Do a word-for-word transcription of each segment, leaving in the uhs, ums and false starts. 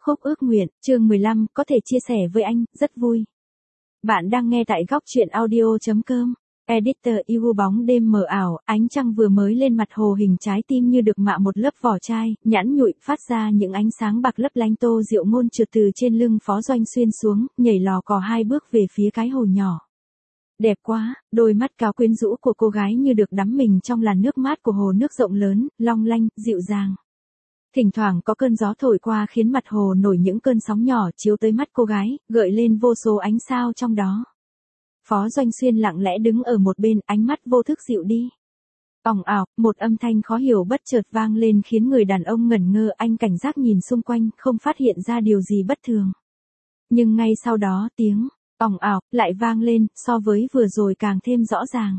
Khúc ước nguyện, chương mười lăm, có thể chia sẻ với anh, rất vui. Bạn đang nghe tại góc truyện audio.com. Editor yêu bóng đêm mờ ảo, ánh trăng vừa mới lên mặt hồ hình trái tim như được mạ một lớp vỏ chai, nhẵn nhụi, phát ra những ánh sáng bạc lấp lánh. Tô Diệu Ngôn trượt từ trên lưng Phó Doanh Xuyên xuống, nhảy lò cò hai bước về phía cái hồ nhỏ. Đẹp quá, đôi mắt cáo quyến rũ của cô gái như được đắm mình trong làn nước mát của hồ nước rộng lớn, long lanh, dịu dàng. Thỉnh thoảng có cơn gió thổi qua khiến mặt hồ nổi những cơn sóng nhỏ chiếu tới mắt cô gái, gợi lên vô số ánh sao trong đó. Phó Doanh Xuyên lặng lẽ đứng ở một bên, ánh mắt vô thức dịu đi. Ỏng ảo, một âm thanh khó hiểu bất chợt vang lên khiến người đàn ông ngẩn ngơ. Anh cảnh giác nhìn xung quanh, không phát hiện ra điều gì bất thường. Nhưng ngay sau đó tiếng ỏng ảo lại vang lên, so với vừa rồi càng thêm rõ ràng.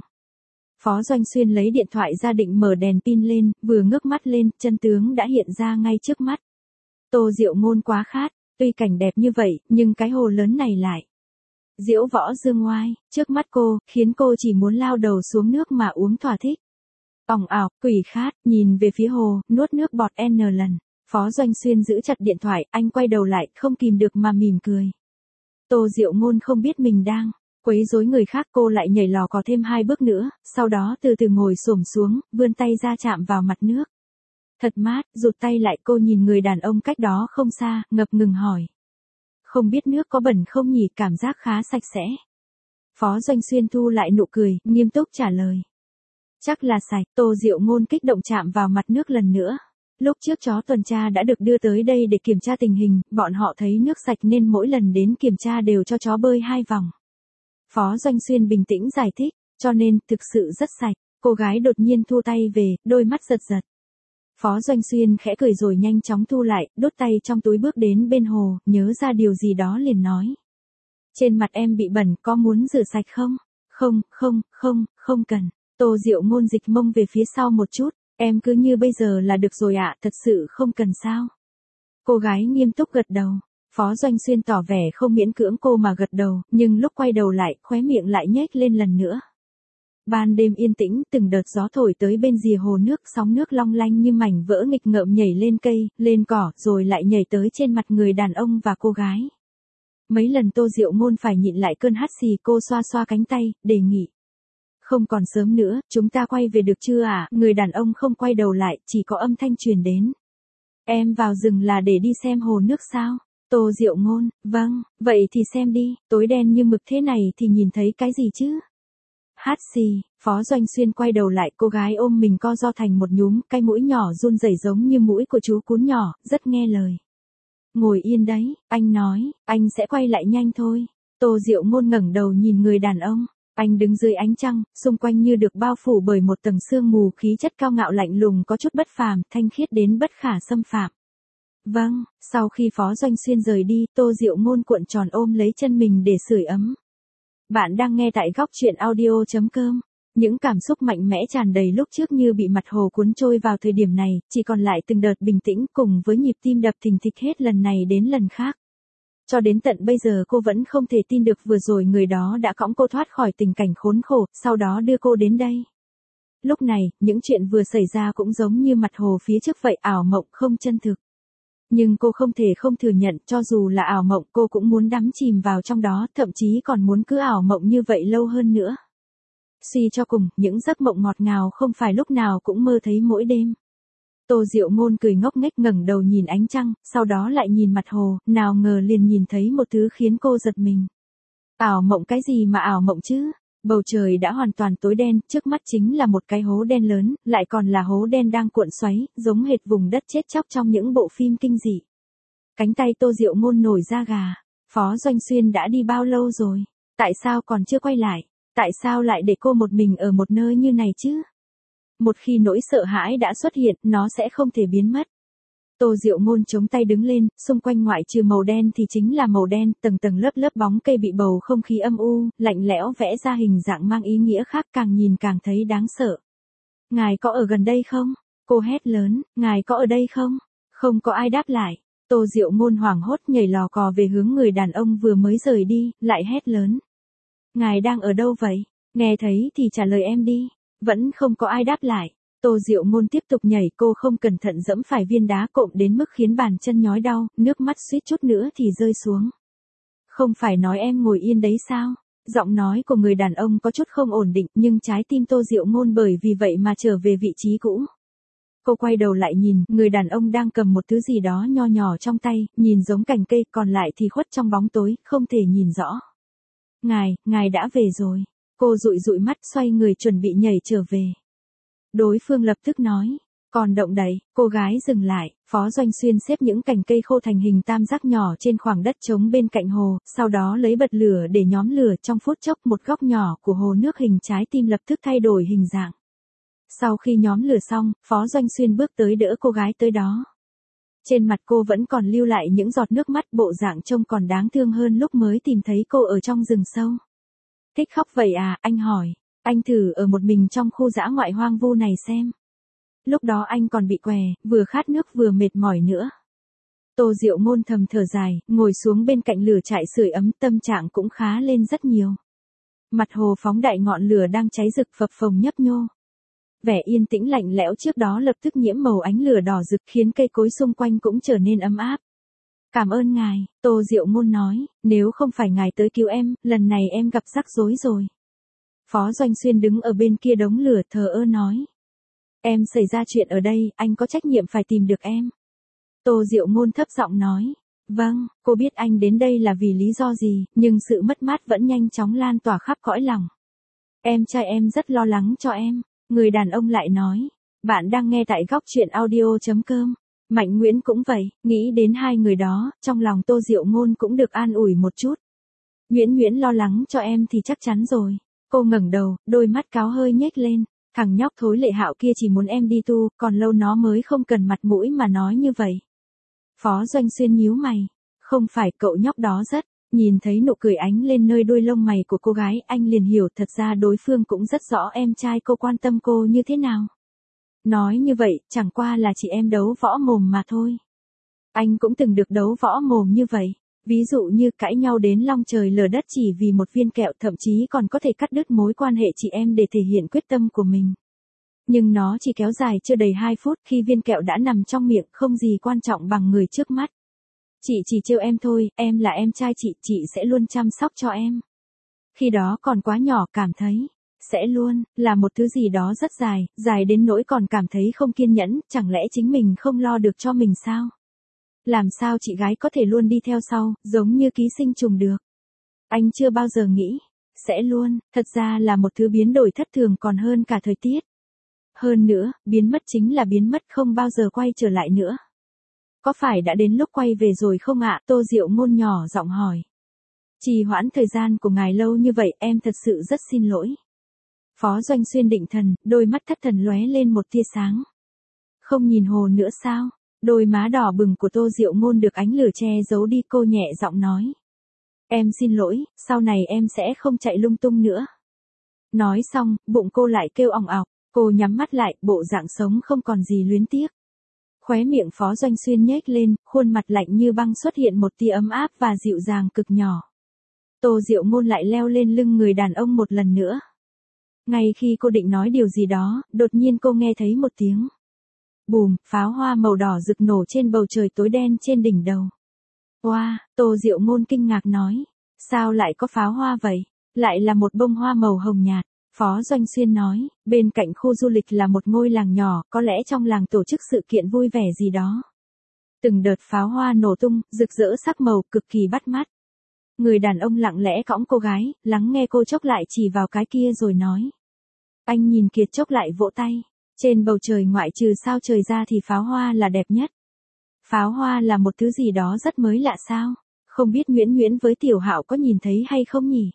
Phó Doanh Xuyên lấy điện thoại ra định mở đèn pin lên, vừa ngước mắt lên, chân tướng đã hiện ra ngay trước mắt. Tô Diệu Ngôn quá khát, tuy cảnh đẹp như vậy, nhưng cái hồ lớn này lại diễu võ dương oai, trước mắt cô, khiến cô chỉ muốn lao đầu xuống nước mà uống thỏa thích. Ỏng ảo, quỷ khát, nhìn về phía hồ, nuốt nước bọt n lần. Phó Doanh Xuyên giữ chặt điện thoại, anh quay đầu lại, không kìm được mà mỉm cười. Tô Diệu Ngôn không biết mình đang quấy rối người khác, cô lại nhảy lò cò thêm hai bước nữa, sau đó từ từ ngồi xổm xuống, vươn tay ra chạm vào mặt nước. Thật mát, rụt tay lại, cô nhìn người đàn ông cách đó không xa, ngập ngừng hỏi. Không biết nước có bẩn không nhỉ, cảm giác khá sạch sẽ. Phó Doanh Xuyên thu lại nụ cười, nghiêm túc trả lời. Chắc là sạch. Tô Diệu Ngôn kích động chạm vào mặt nước lần nữa. Lúc trước chó tuần tra đã được đưa tới đây để kiểm tra tình hình, bọn họ thấy nước sạch nên mỗi lần đến kiểm tra đều cho chó bơi hai vòng. Phó Doanh Xuyên bình tĩnh giải thích, cho nên, thực sự rất sạch. Cô gái đột nhiên thu tay về, đôi mắt giật giật. Phó Doanh Xuyên khẽ cười rồi nhanh chóng thu lại, đút tay trong túi bước đến bên hồ, nhớ ra điều gì đó liền nói. Trên mặt em bị bẩn, có muốn rửa sạch không? Không, không, không, không cần. Tô Diệu Ngôn dịch mông về phía sau một chút, em cứ như bây giờ là được rồi ạ, thật sự không cần sao? Cô gái nghiêm túc gật đầu. Phó Doanh Xuyên tỏ vẻ không miễn cưỡng cô mà gật đầu, nhưng lúc quay đầu lại, khóe miệng lại nhếch lên lần nữa. Ban đêm yên tĩnh, từng đợt gió thổi tới bên rìa hồ nước, sóng nước long lanh như mảnh vỡ nghịch ngợm nhảy lên cây, lên cỏ, rồi lại nhảy tới trên mặt người đàn ông và cô gái. Mấy lần Tô Diệu Ngôn phải nhịn lại cơn hắt xì, cô xoa xoa cánh tay, đề nghị. Không còn sớm nữa, chúng ta quay về được chưa ạ? À? Người đàn ông không quay đầu lại, chỉ có âm thanh truyền đến. Em vào rừng là để đi xem hồ nước sao? Tô Diệu Ngôn, vâng, vậy thì xem đi, tối đen như mực thế này thì nhìn thấy cái gì chứ? Hát xì, Phó Doanh Xuyên quay đầu lại, cô gái ôm mình co ro thành một nhúm, cái mũi nhỏ run rẩy giống như mũi của chú cún nhỏ, rất nghe lời. Ngồi yên đấy, anh nói, anh sẽ quay lại nhanh thôi. Tô Diệu Ngôn ngẩng đầu nhìn người đàn ông. Anh đứng dưới ánh trăng, xung quanh như được bao phủ bởi một tầng sương mù, khí chất cao ngạo lạnh lùng có chút bất phàm, thanh khiết đến bất khả xâm phạm. Vâng, sau khi Phó Doanh Xuyên rời đi, Tô Diệu Ngôn cuộn tròn ôm lấy chân mình để sưởi ấm. Bạn đang nghe tại góc truyện audio.com. Những cảm xúc mạnh mẽ tràn đầy lúc trước như bị mặt hồ cuốn trôi vào thời điểm này, chỉ còn lại từng đợt bình tĩnh cùng với nhịp tim đập thình thịch hết lần này đến lần khác. Cho đến tận bây giờ cô vẫn không thể tin được vừa rồi người đó đã cõng cô thoát khỏi tình cảnh khốn khổ, sau đó đưa cô đến đây. Lúc này, những chuyện vừa xảy ra cũng giống như mặt hồ phía trước vậy, ảo mộng không chân thực. Nhưng cô không thể không thừa nhận, cho dù là ảo mộng cô cũng muốn đắm chìm vào trong đó, thậm chí còn muốn cứ ảo mộng như vậy lâu hơn nữa. Suy cho cùng, những giấc mộng ngọt ngào không phải lúc nào cũng mơ thấy mỗi đêm. Tô Diệu Ngôn cười ngốc nghếch ngẩng đầu nhìn ánh trăng, sau đó lại nhìn mặt hồ, nào ngờ liền nhìn thấy một thứ khiến cô giật mình. Ảo mộng cái gì mà ảo mộng chứ? Bầu trời đã hoàn toàn tối đen, trước mắt chính là một cái hố đen lớn, lại còn là hố đen đang cuộn xoáy, giống hệt vùng đất chết chóc trong những bộ phim kinh dị. Cánh tay Tô Diệu Ngôn nổi da gà. Phó Doanh Xuyên đã đi bao lâu rồi? Tại sao còn chưa quay lại? Tại sao lại để cô một mình ở một nơi như này chứ? Một khi nỗi sợ hãi đã xuất hiện, nó sẽ không thể biến mất. Tô Diệu Ngôn chống tay đứng lên, xung quanh ngoại trừ màu đen thì chính là màu đen, tầng tầng lớp lớp bóng cây bị bầu không khí âm u, lạnh lẽo vẽ ra hình dạng mang ý nghĩa khác, càng nhìn càng thấy đáng sợ. Ngài có ở gần đây không? Cô hét lớn, ngài có ở đây không? Không có ai đáp lại. Tô Diệu Ngôn hoảng hốt nhảy lò cò về hướng người đàn ông vừa mới rời đi, lại hét lớn. Ngài đang ở đâu vậy? Nghe thấy thì trả lời em đi. Vẫn không có ai đáp lại. Tô Diệu Ngôn tiếp tục nhảy, cô không cẩn thận dẫm phải viên đá cộm đến mức khiến bàn chân nhói đau, nước mắt suýt chút nữa thì rơi xuống. Không phải nói em ngồi yên đấy sao? Giọng nói của người đàn ông có chút không ổn định, nhưng trái tim Tô Diệu Ngôn bởi vì vậy mà trở về vị trí cũ. Cô quay đầu lại nhìn, người đàn ông đang cầm một thứ gì đó nho nhỏ trong tay, nhìn giống cành cây, còn lại thì khuất trong bóng tối, không thể nhìn rõ. Ngài, ngài đã về rồi. Cô dụi dụi mắt, xoay người chuẩn bị nhảy trở về. Đối phương lập tức nói, còn động đậy. Cô gái dừng lại, Phó Doanh Xuyên xếp những cành cây khô thành hình tam giác nhỏ trên khoảng đất trống bên cạnh hồ, sau đó lấy bật lửa để nhóm lửa. Trong phút chốc một góc nhỏ của hồ nước hình trái tim lập tức thay đổi hình dạng. Sau khi nhóm lửa xong, Phó Doanh Xuyên bước tới đỡ cô gái tới đó. Trên mặt cô vẫn còn lưu lại những giọt nước mắt, bộ dạng trông còn đáng thương hơn lúc mới tìm thấy cô ở trong rừng sâu. Thích khóc vậy à, anh hỏi. Anh thử ở một mình trong khu dã ngoại hoang vu này xem. Lúc đó anh còn bị què, vừa khát nước vừa mệt mỏi nữa. Tô Diệu Ngôn thầm thở dài, ngồi xuống bên cạnh lửa trại sưởi ấm, tâm trạng cũng khá lên rất nhiều. Mặt hồ phóng đại, ngọn lửa đang cháy rực phập phồng nhấp nhô. Vẻ yên tĩnh lạnh lẽo trước đó lập tức nhiễm màu ánh lửa đỏ rực, khiến cây cối xung quanh cũng trở nên ấm áp. Cảm ơn ngài, Tô Diệu Ngôn nói, nếu không phải ngài tới cứu em, lần này em gặp rắc rối rồi. Phó Doanh Xuyên đứng ở bên kia đống lửa thờ ơ nói. Em xảy ra chuyện ở đây, anh có trách nhiệm phải tìm được em. Tô Diệu Ngôn thấp giọng nói. Vâng, cô biết anh đến đây là vì lý do gì, nhưng sự mất mát vẫn nhanh chóng lan tỏa khắp cõi lòng. Em trai em rất lo lắng cho em. Người đàn ông lại nói. Bạn đang nghe tại góc truyện audio chấm com. Mạnh Nguyễn cũng vậy, nghĩ đến hai người đó, trong lòng Tô Diệu Ngôn cũng được an ủi một chút. Nguyễn Nguyễn lo lắng cho em thì chắc chắn rồi. Cô ngẩng đầu, đôi mắt cáo hơi nhếch lên. Thằng nhóc thối Lệ Hạo kia chỉ muốn em đi tu, còn lâu nó mới không cần mặt mũi mà nói như vậy. Phó Doanh Xuyên nhíu mày. Không phải, cậu nhóc đó rất. Nhìn thấy nụ cười ánh lên nơi đuôi lông mày của cô gái, anh liền hiểu thật ra đối phương cũng rất rõ em trai cô quan tâm cô như thế nào. Nói như vậy, chẳng qua là chị em đấu võ mồm mà thôi. Anh cũng từng được đấu võ mồm như vậy. Ví dụ như cãi nhau đến long trời lở đất chỉ vì một viên kẹo, thậm chí còn có thể cắt đứt mối quan hệ chị em để thể hiện quyết tâm của mình. Nhưng nó chỉ kéo dài chưa đầy hai phút, khi viên kẹo đã nằm trong miệng, không gì quan trọng bằng người trước mắt. Chị chỉ trêu em thôi, em là em trai chị, chị sẽ luôn chăm sóc cho em. Khi đó còn quá nhỏ, cảm thấy sẽ luôn là một thứ gì đó rất dài, dài đến nỗi còn cảm thấy không kiên nhẫn, chẳng lẽ chính mình không lo được cho mình sao? Làm sao chị gái có thể luôn đi theo sau, giống như ký sinh trùng được? Anh chưa bao giờ nghĩ sẽ luôn, thật ra là một thứ biến đổi thất thường còn hơn cả thời tiết. Hơn nữa, biến mất chính là biến mất, không bao giờ quay trở lại nữa. Có phải đã đến lúc quay về rồi không ạ? Tô Diệu Ngôn nhỏ giọng hỏi. Trì hoãn thời gian của ngài lâu như vậy, em thật sự rất xin lỗi. Phó Doanh Xuyên định thần, đôi mắt thất thần lóe lên một tia sáng. Không nhìn hồ nữa sao? Đôi má đỏ bừng của Tô Diệu Ngôn được ánh lửa che giấu đi, cô nhẹ giọng nói. Em xin lỗi, sau này em sẽ không chạy lung tung nữa. Nói xong, bụng cô lại kêu òng ọc, cô nhắm mắt lại, bộ dạng sống không còn gì luyến tiếc. Khóe miệng Phó Doanh Xuyên nhếch lên, khuôn mặt lạnh như băng xuất hiện một tia ấm áp và dịu dàng cực nhỏ. Tô Diệu Ngôn lại leo lên lưng người đàn ông một lần nữa. Ngay khi cô định nói điều gì đó, đột nhiên cô nghe thấy một tiếng. Bùm, pháo hoa màu đỏ rực nổ trên bầu trời tối đen trên đỉnh đầu. Wow, Tô Diệu Ngôn kinh ngạc nói. Sao lại có pháo hoa vậy? Lại là một bông hoa màu hồng nhạt. Phó Doanh Xuyên nói, bên cạnh khu du lịch là một ngôi làng nhỏ, có lẽ trong làng tổ chức sự kiện vui vẻ gì đó. Từng đợt pháo hoa nổ tung, rực rỡ sắc màu, cực kỳ bắt mắt. Người đàn ông lặng lẽ cõng cô gái, lắng nghe cô chốc lại chỉ vào cái kia rồi nói. Anh nhìn kiệt chốc lại vỗ tay. Trên bầu trời ngoại trừ sao trời ra thì pháo hoa là đẹp nhất. Pháo hoa là một thứ gì đó rất mới lạ sao? Không biết Nguyễn Nguyễn với Tiểu Hạo có nhìn thấy hay không nhỉ?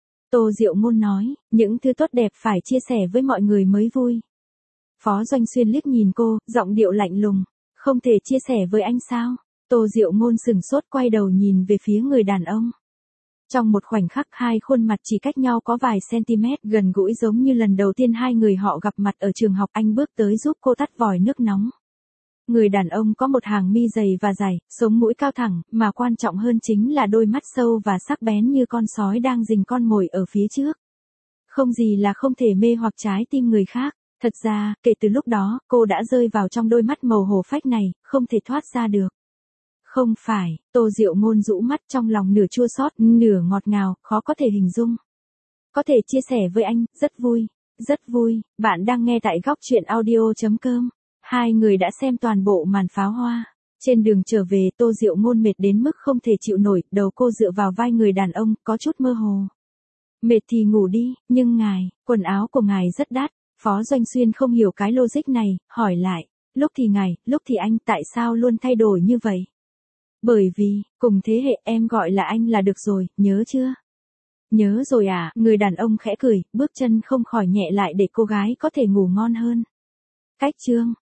Tô Diệu Ngôn nói, những thứ tốt đẹp phải chia sẻ với mọi người mới vui. Phó Doanh Xuyên liếc nhìn cô, giọng điệu lạnh lùng. Không thể chia sẻ với anh sao? Tô Diệu Ngôn sừng sốt quay đầu nhìn về phía người đàn ông. Trong một khoảnh khắc, hai khuôn mặt chỉ cách nhau có vài cm, gần gũi giống như lần đầu tiên hai người họ gặp mặt ở trường học. Anh bước tới giúp cô tắt vòi nước nóng. Người đàn ông có một hàng mi dày và dài, sống mũi cao thẳng, mà quan trọng hơn chính là đôi mắt sâu và sắc bén như con sói đang rình con mồi ở phía trước. Không gì là không thể mê hoặc trái tim người khác. Thật ra, kể từ lúc đó, cô đã rơi vào trong đôi mắt màu hồ phách này, không thể thoát ra được. Không phải, Tô Diệu Ngôn rũ mắt trong lòng nửa chua xót, nửa ngọt ngào, khó có thể hình dung. Có thể chia sẻ với anh, rất vui, rất vui, bạn đang nghe tại góc chuyện audio.com. Hai người đã xem toàn bộ màn pháo hoa. Trên đường trở về, Tô Diệu Ngôn mệt đến mức không thể chịu nổi, đầu cô dựa vào vai người đàn ông, có chút mơ hồ. Mệt thì ngủ đi, nhưng ngài, quần áo của ngài rất đắt. Phó Doanh Xuyên không hiểu cái logic này, hỏi lại, lúc thì ngài, lúc thì anh, tại sao luôn thay đổi như vậy? Bởi vì, cùng thế hệ em gọi là anh là được rồi, nhớ chưa? Nhớ rồi à, người đàn ông khẽ cười, bước chân không khỏi nhẹ lại để cô gái có thể ngủ ngon hơn. Cách chương